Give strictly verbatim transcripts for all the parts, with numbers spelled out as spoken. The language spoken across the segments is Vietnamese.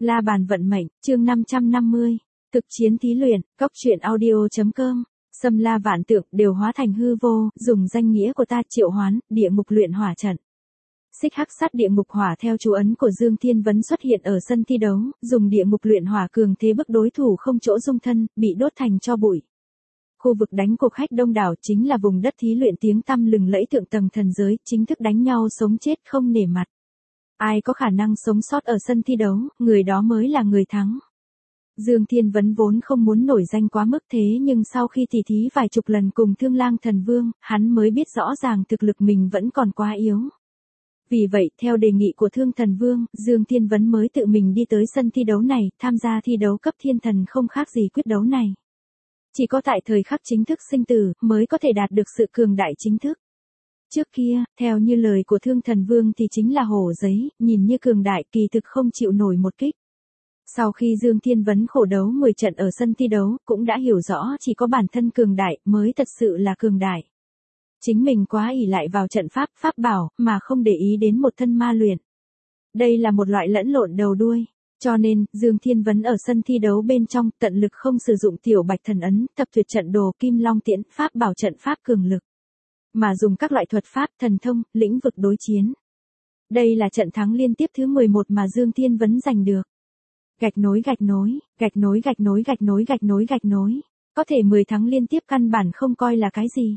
La bàn vận mệnh, chương năm trăm năm mươi. Cực chiến thí luyện, cốc truyện audio chấm com. Xâm la vạn tượng đều hóa thành hư vô, dùng danh nghĩa của ta triệu hoán, địa ngục luyện hỏa trận. Xích hắc sát địa ngục hỏa theo chú ấn của Dương Thiên Vấn xuất hiện ở sân thi đấu, dùng địa ngục luyện hỏa cường thế bức đối thủ không chỗ dung thân, bị đốt thành tro bụi. Khu vực đánh cuộc khách đông đảo chính là vùng đất thí luyện tiếng tăm lừng lẫy thượng tầng thần giới, chính thức đánh nhau sống chết không nể mặt. Ai có khả năng sống sót ở sân thi đấu, người đó mới là người thắng. Dương Thiên Vấn vốn không muốn nổi danh quá mức thế nhưng sau khi tỉ thí vài chục lần cùng Thương Lang Thần Vương, hắn mới biết rõ ràng thực lực mình vẫn còn quá yếu. Vì vậy, theo đề nghị của Thương Thần Vương, Dương Thiên Vấn mới tự mình đi tới sân thi đấu này, tham gia thi đấu cấp thiên thần không khác gì quyết đấu này. Chỉ có tại thời khắc chính thức sinh tử, mới có thể đạt được sự cường đại chính thức. Trước kia, theo như lời của Thương Thần Vương thì chính là hổ giấy, nhìn như cường đại kỳ thực không chịu nổi một kích. Sau khi Dương Thiên Vấn khổ đấu mười trận ở sân thi đấu, cũng đã hiểu rõ chỉ có bản thân cường đại mới thật sự là cường đại. Chính mình quá ỷ lại vào trận pháp, pháp bảo, mà không để ý đến một thân ma luyện. Đây là một loại lẫn lộn đầu đuôi. Cho nên, Dương Thiên Vấn ở sân thi đấu bên trong tận lực không sử dụng tiểu bạch thần ấn, thập tuyệt trận đồ, kim long tiễn, pháp bảo trận pháp cường lực. Mà dùng các loại thuật pháp, thần thông, lĩnh vực đối chiến. Đây là trận thắng liên tiếp thứ mười một mà Dương Thiên Vấn giành được. Gạch nối gạch nối, gạch nối gạch nối gạch nối gạch nối gạch nối. Có thể mười thắng liên tiếp căn bản không coi là cái gì.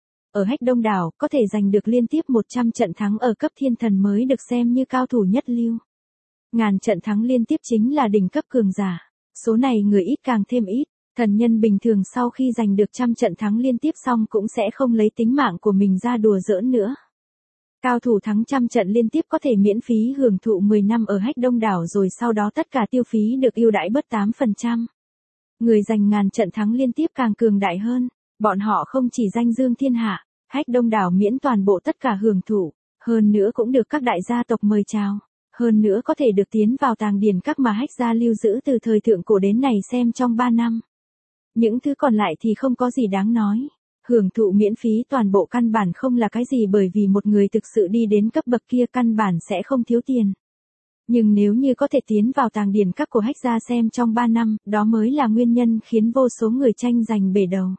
Ở hách đông đảo, có thể giành được liên tiếp một trăm trận thắng ở cấp thiên thần mới được xem như cao thủ nhất lưu. Ngàn trận thắng liên tiếp chính là đỉnh cấp cường giả. Số này người ít càng thêm ít. Thần nhân bình thường sau khi giành được trăm trận thắng liên tiếp xong cũng sẽ không lấy tính mạng của mình ra đùa giỡn nữa. Cao thủ thắng trăm trận liên tiếp có thể miễn phí hưởng thụ mười năm ở hách đông đảo rồi sau đó tất cả tiêu phí được ưu đãi bớt tám phần trăm. Người giành ngàn trận thắng liên tiếp càng cường đại hơn. Bọn họ không chỉ danh dương thiên hạ, hách đông đảo miễn toàn bộ tất cả hưởng thụ, hơn nữa cũng được các đại gia tộc mời chào. Hơn nữa có thể được tiến vào tàng điển các mà hách gia lưu giữ từ thời thượng cổ đến này xem trong ba năm. Những thứ còn lại thì không có gì đáng nói. Hưởng thụ miễn phí toàn bộ căn bản không là cái gì bởi vì một người thực sự đi đến cấp bậc kia căn bản sẽ không thiếu tiền. Nhưng nếu như có thể tiến vào tàng điển các của hách gia xem trong ba năm, đó mới là nguyên nhân khiến vô số người tranh giành bể đầu.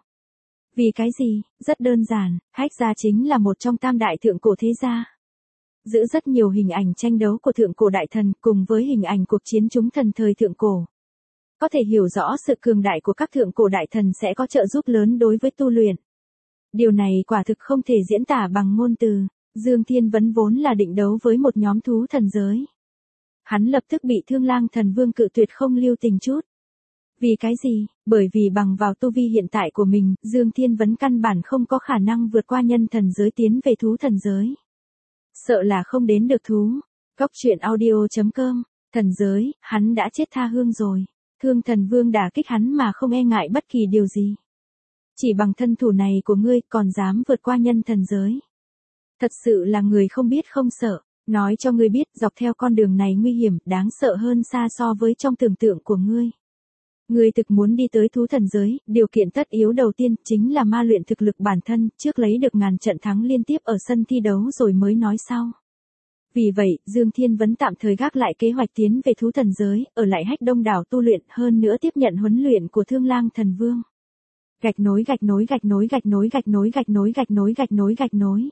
Vì cái gì? Rất đơn giản, hách gia chính là một trong tam đại thượng cổ thế gia. Giữ rất nhiều hình ảnh tranh đấu của thượng cổ đại thần cùng với hình ảnh cuộc chiến chúng thần thời thượng cổ. Có thể hiểu rõ sự cường đại của các thượng cổ đại thần sẽ có trợ giúp lớn đối với tu luyện. Điều này quả thực không thể diễn tả bằng ngôn từ. Dương Thiên Vấn vốn là định đấu với một nhóm thú thần giới. Hắn lập tức bị Thương Lang Thần Vương cự tuyệt không lưu tình chút. Vì cái gì? Bởi vì bằng vào tu vi hiện tại của mình, Dương Thiên Vấn căn bản không có khả năng vượt qua nhân thần giới tiến về thú thần giới. Sợ là không đến được thú. Cốc truyện audio chấm com. Thần giới, hắn đã chết tha hương rồi. Thương Thần Vương đả kích hắn mà không e ngại bất kỳ điều gì. Chỉ bằng thân thủ này của ngươi còn dám vượt qua nhân thần giới. Thật sự là người không biết không sợ. Nói cho ngươi biết dọc theo con đường này nguy hiểm, đáng sợ hơn xa so với trong tưởng tượng của ngươi. Ngươi thực muốn đi tới thú thần giới, điều kiện tất yếu đầu tiên chính là ma luyện thực lực bản thân, trước lấy được ngàn trận thắng liên tiếp ở sân thi đấu rồi mới nói sau. Vì vậy, Dương Thiên Vấn tạm thời gác lại kế hoạch tiến về thú thần giới, ở lại hách đông đảo tu luyện hơn nữa tiếp nhận huấn luyện của Thương Lang Thần Vương. Gạch nối gạch nối gạch nối gạch nối gạch nối gạch nối gạch nối gạch nối gạch nối.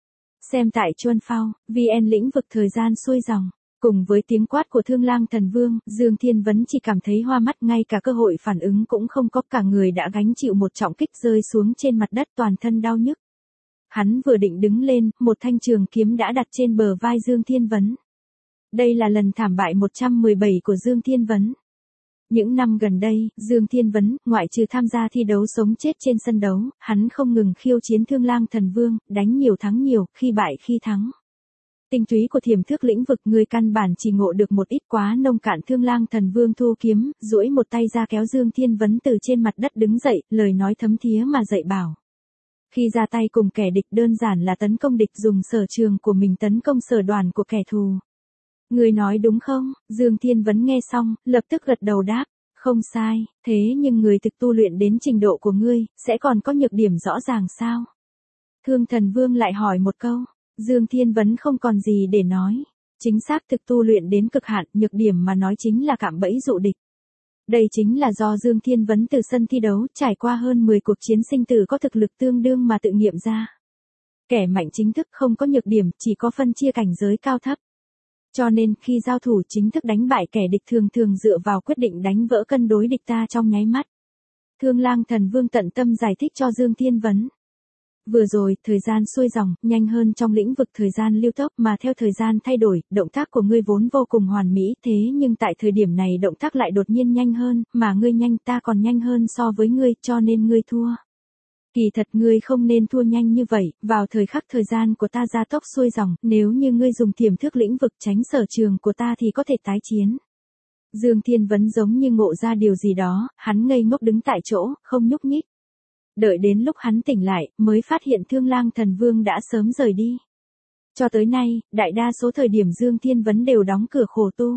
Xem tại Chuân Phao, vê en lĩnh vực thời gian xuôi dòng. Cùng với tiếng quát của Thương Lang Thần Vương, Dương Thiên Vấn chỉ cảm thấy hoa mắt ngay cả cơ hội phản ứng cũng không có, cả người đã gánh chịu một trọng kích rơi xuống trên mặt đất toàn thân đau nhức. Hắn vừa định đứng lên, một thanh trường kiếm đã đặt trên bờ vai Dương Thiên Vấn. Đây là lần thảm bại một trăm mười bảy của Dương Thiên Vấn. Những năm gần đây, Dương Thiên Vấn, ngoại trừ tham gia thi đấu sống chết trên sân đấu, hắn không ngừng khiêu chiến Thương Lang Thần Vương, đánh nhiều thắng nhiều, khi bại khi thắng. Tinh túy của thiểm thước lĩnh vực người căn bản chỉ ngộ được một ít quá nông cạn. Thương Lang Thần Vương thu kiếm, duỗi một tay ra kéo Dương Thiên Vấn từ trên mặt đất đứng dậy, lời nói thấm thía mà dạy bảo. Khi ra tay cùng kẻ địch đơn giản là tấn công địch, dùng sở trường của mình tấn công sở đoàn của kẻ thù. Người nói đúng không? Dương Thiên Vấn nghe xong, lập tức gật đầu đáp. Không sai, thế nhưng người thực tu luyện đến trình độ của ngươi, sẽ còn có nhược điểm rõ ràng sao? Thương Thần Vương lại hỏi một câu. Dương Thiên Vấn không còn gì để nói. Chính xác thực tu luyện đến cực hạn, nhược điểm mà nói chính là cạm bẫy dụ địch. Đây chính là do Dương Thiên Vấn từ sân thi đấu trải qua hơn mười cuộc chiến sinh tử có thực lực tương đương mà tự nghiệm ra. Kẻ mạnh chính thức không có nhược điểm, chỉ có phân chia cảnh giới cao thấp. Cho nên khi giao thủ chính thức đánh bại kẻ địch thường thường dựa vào quyết định đánh vỡ cân đối địch ta trong nháy mắt. Thương Lang Thần Vương tận tâm giải thích cho Dương Thiên Vấn. Vừa rồi, thời gian xuôi dòng, nhanh hơn trong lĩnh vực thời gian lưu tốc mà theo thời gian thay đổi, động tác của ngươi vốn vô cùng hoàn mỹ, thế nhưng tại thời điểm này động tác lại đột nhiên nhanh hơn, mà ngươi nhanh ta còn nhanh hơn so với ngươi, cho nên ngươi thua. Kỳ thật ngươi không nên thua nhanh như vậy, vào thời khắc thời gian của ta gia tốc xuôi dòng, nếu như ngươi dùng tiềm thức lĩnh vực tránh sở trường của ta thì có thể tái chiến. Dương Thiên Vấn giống như ngộ ra điều gì đó, hắn ngây ngốc đứng tại chỗ, không nhúc nhích. Đợi đến lúc hắn tỉnh lại, mới phát hiện Thương Lang Thần Vương đã sớm rời đi. Cho tới nay, đại đa số thời điểm Dương Thiên Vấn đều đóng cửa khổ tu.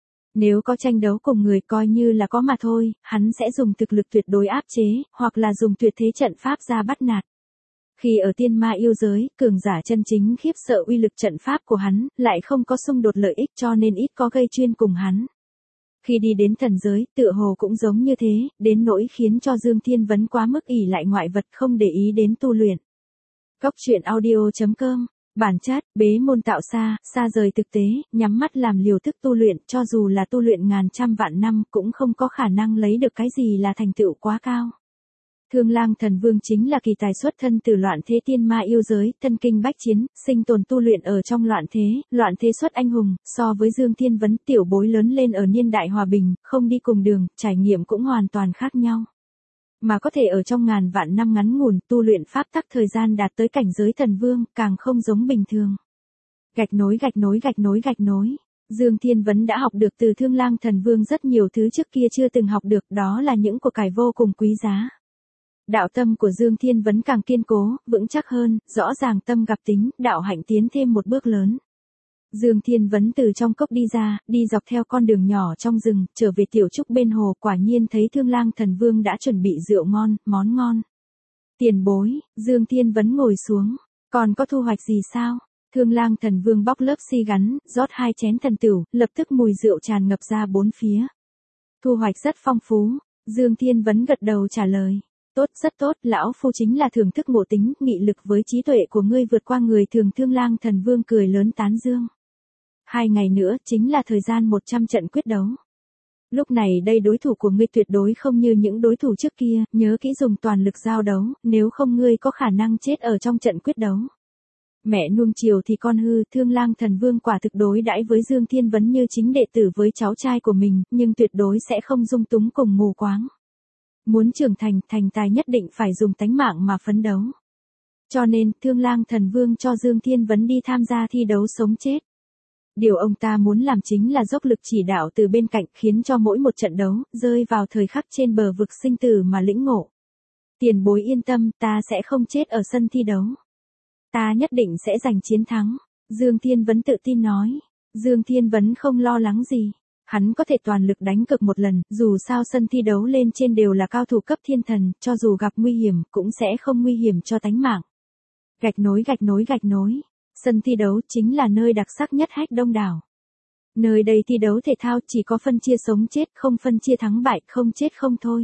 Nếu có tranh đấu cùng người coi như là có mà thôi, hắn sẽ dùng thực lực tuyệt đối áp chế, hoặc là dùng tuyệt thế trận pháp ra bắt nạt. Khi ở tiên ma yêu giới, cường giả chân chính khiếp sợ uy lực trận pháp của hắn, lại không có xung đột lợi ích cho nên ít có gây chuyên cùng hắn. Khi đi đến thần giới, tựa hồ cũng giống như thế, đến nỗi khiến cho Dương Thiên Vấn quá mức ỷ lại ngoại vật không để ý đến tu luyện. Cốc truyện audio chấm com. Bản chất, bế môn tạo xa, xa rời thực tế, nhắm mắt làm liều thức tu luyện, cho dù là tu luyện ngàn trăm vạn năm cũng không có khả năng lấy được cái gì là thành tựu quá cao. Thương Lang Thần Vương chính là kỳ tài xuất thân từ loạn thế tiên ma yêu giới, thân kinh bách chiến, sinh tồn tu luyện ở trong loạn thế, loạn thế xuất anh hùng, so với Dương Thiên Vấn tiểu bối lớn lên ở niên đại hòa bình, không đi cùng đường, trải nghiệm cũng hoàn toàn khác nhau. Mà có thể ở trong ngàn vạn năm ngắn ngủn tu luyện pháp tắc thời gian đạt tới cảnh giới thần vương, càng không giống bình thường. Gạch nối gạch nối gạch nối gạch nối. Dương Thiên Vấn đã học được từ Thương Lang Thần Vương rất nhiều thứ trước kia chưa từng học được, đó là những của cải vô cùng quý giá. Đạo tâm của Dương Thiên Vấn càng kiên cố, vững chắc hơn, rõ ràng tâm gặp tính, đạo hạnh tiến thêm một bước lớn. Dương Thiên Vấn từ trong cốc đi ra, đi dọc theo con đường nhỏ trong rừng, trở về tiểu trúc bên hồ, quả nhiên thấy Thương Lang Thần Vương đã chuẩn bị rượu ngon, món ngon. Tiền bối, Dương Thiên Vấn ngồi xuống, còn có thu hoạch gì sao? Thương Lang Thần Vương bóc lớp xi gắn, rót hai chén thần tửu, lập tức mùi rượu tràn ngập ra bốn phía. Thu hoạch rất phong phú, Dương Thiên Vấn gật đầu trả lời. Tốt, rất tốt, lão phu chính là thưởng thức ngộ tính, nghị lực với trí tuệ của ngươi vượt qua người thường. Thương Lang Thần Vương cười lớn tán dương. Hai ngày nữa, chính là thời gian một trăm trận quyết đấu. Lúc này đây đối thủ của ngươi tuyệt đối không như những đối thủ trước kia, nhớ kỹ dùng toàn lực giao đấu, nếu không ngươi có khả năng chết ở trong trận quyết đấu. Mẹ nuông chiều thì con hư, Thương Lang Thần Vương quả thực đối đãi với Dương Thiên Vấn như chính đệ tử với cháu trai của mình, nhưng tuyệt đối sẽ không dung túng cùng mù quáng. Muốn trưởng thành, thành tài nhất định phải dùng tánh mạng mà phấn đấu. Cho nên, Thương Lang Thần Vương cho Dương Thiên Vấn đi tham gia thi đấu sống chết. Điều ông ta muốn làm chính là dốc lực chỉ đạo từ bên cạnh, khiến cho mỗi một trận đấu, rơi vào thời khắc trên bờ vực sinh tử mà lĩnh ngộ. Tiền bối yên tâm, ta sẽ không chết ở sân thi đấu. Ta nhất định sẽ giành chiến thắng. Dương Thiên Vấn tự tin nói. Dương Thiên Vấn không lo lắng gì. Hắn có thể toàn lực đánh cực một lần, dù sao sân thi đấu lên trên đều là cao thủ cấp thiên thần, cho dù gặp nguy hiểm, cũng sẽ không nguy hiểm cho tánh mạng. Gạch nối gạch nối gạch nối. Sân thi đấu chính là nơi đặc sắc nhất Hách Đông Đảo. Nơi đây thi đấu thể thao chỉ có phân chia sống chết, không phân chia thắng bại, không chết không thôi.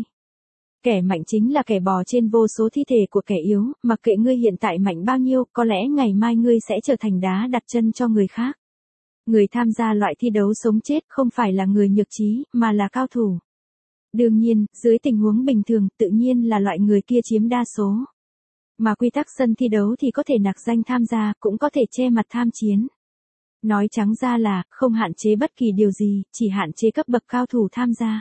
Kẻ mạnh chính là kẻ bò trên vô số thi thể của kẻ yếu, mặc kệ ngươi hiện tại mạnh bao nhiêu, có lẽ ngày mai ngươi sẽ trở thành đá đặt chân cho người khác. Người tham gia loại thi đấu sống chết không phải là người nhược trí, mà là cao thủ. Đương nhiên, dưới tình huống bình thường, tự nhiên là loại người kia chiếm đa số. Mà quy tắc sân thi đấu thì có thể nặc danh tham gia, cũng có thể che mặt tham chiến. Nói trắng ra là, không hạn chế bất kỳ điều gì, chỉ hạn chế cấp bậc cao thủ tham gia.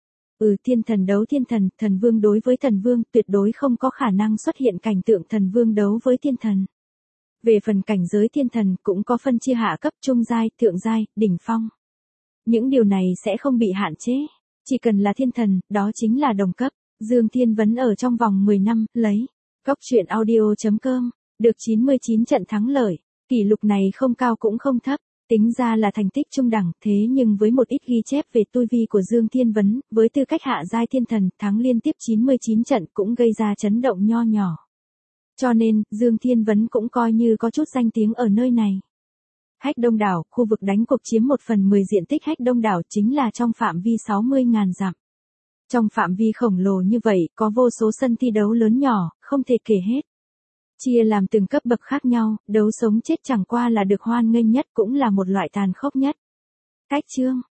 Ừ, thiên thần đấu thiên thần, thần vương đối với thần vương, tuyệt đối không có khả năng xuất hiện cảnh tượng thần vương đấu với thiên thần. Về phần cảnh giới thiên thần, cũng có phân chia hạ cấp, trung giai, thượng giai, đỉnh phong. Những điều này sẽ không bị hạn chế. Chỉ cần là thiên thần, đó chính là đồng cấp. Dương Thiên Vấn ở trong vòng mười năm, lấy cốc truyện audio chấm com, được chín mươi chín trận thắng lợi. Kỷ lục này không cao cũng không thấp. Tính ra là thành tích trung đẳng, thế nhưng với một ít ghi chép về tu vi của Dương Thiên Vấn, với tư cách hạ giai thiên thần, thắng liên tiếp chín mươi chín trận cũng gây ra chấn động nho nhỏ. Cho nên, Dương Thiên Vấn cũng coi như có chút danh tiếng ở nơi này. Hách Đông đảo, khu vực đánh cuộc chiếm một phần mười diện tích Hách Đông đảo chính là trong phạm vi sáu mươi nghìn dặm. Trong phạm vi khổng lồ như vậy, có vô số sân thi đấu lớn nhỏ, không thể kể hết. Chia làm từng cấp bậc khác nhau, đấu sống chết chẳng qua là được hoan nghênh nhất cũng là một loại tàn khốc nhất. Cách chương